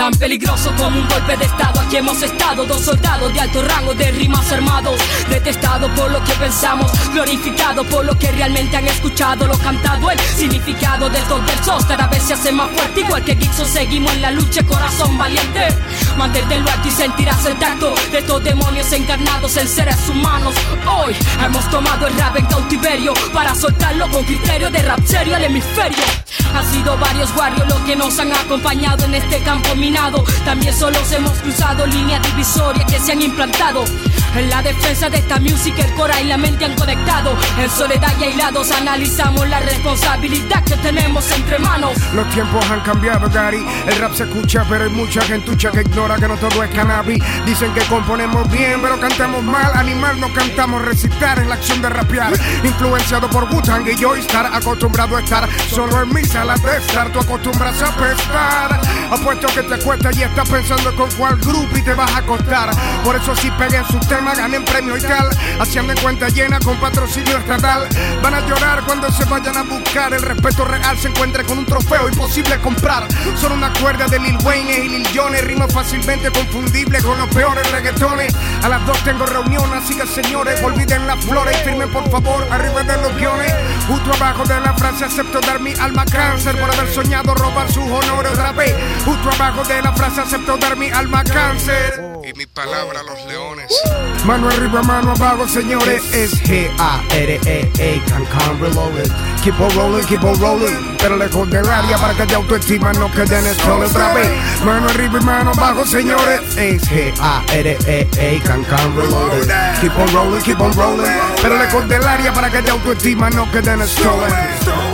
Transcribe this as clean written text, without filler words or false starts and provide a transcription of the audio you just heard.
tan peligroso como un golpe de estado. Aquí hemos estado, dos soldados de alto rango, de rimas armados, detestados por lo que pensamos, glorificados por lo que realmente han escuchado. Lo cantado, el significado de estos versos cada vez se hace más fuerte. Igual que Gibson seguimos en la lucha, corazón valiente. Mantente en lo alto y sentirás el tacto de estos demonios encarnados en seres humanos. Hoy hemos tomado el rap en cautiverio para soltarlo con criterio de rap serio al hemisferio. Han sido varios barrios los que nos han acompañado en este campo minado. También solos hemos cruzado líneas divisorias que se han implantado en la defensa de esta música. El cora y la mente han conectado. En soledad y aislados analizamos la responsabilidad que tenemos entre manos. Los tiempos han cambiado, Gary. El rap se escucha, pero hay mucha gentucha que ignora que no todo es cannabis. Dicen que componemos bien, pero cantamos mal. Animal no cantamos, recitar en la acción de rapear. Influenciado por Wu-Tang y yo estar acostumbrado a estar solo en mi sala de estar. Tú acostumbras a pescar. Apuesto que te cuesta y estás pensando con cuál grupo y te vas a acostar. Por eso si peguen su tema, ganen premio y tal. Haciendo en cuenta llena con patrocinio estatal. Van a llorar cuando se vayan a buscar. El respeto real se encuentra con un trofeo imposible comprar. Son una cuerda de Lil Wayne y Lil Jon. Rima fácilmente confundible con los peores reggaetones. A las 2 tengo reunión, así que señores, olviden las flores y firmen por favor arriba de los guiones. Justo abajo de la frase acepto dar mi alma cáncer por haber soñado robar sus honores otra vez. Justo abajo de la frase acepto dar mi alma cáncer. Y mi palabra a los leones. Mano arriba, mano abajo, señores. Es G-A-R-E-A, can reloaded. Keep on rolling, pero lejos del área para que de autoestima no quede en el sol otra vez. Mano arriba y mano abajo, señores. Es G-A-R-E-A, can reloaded. Keep on rolling, pero lejos del área para que de autoestima no quede en el sol.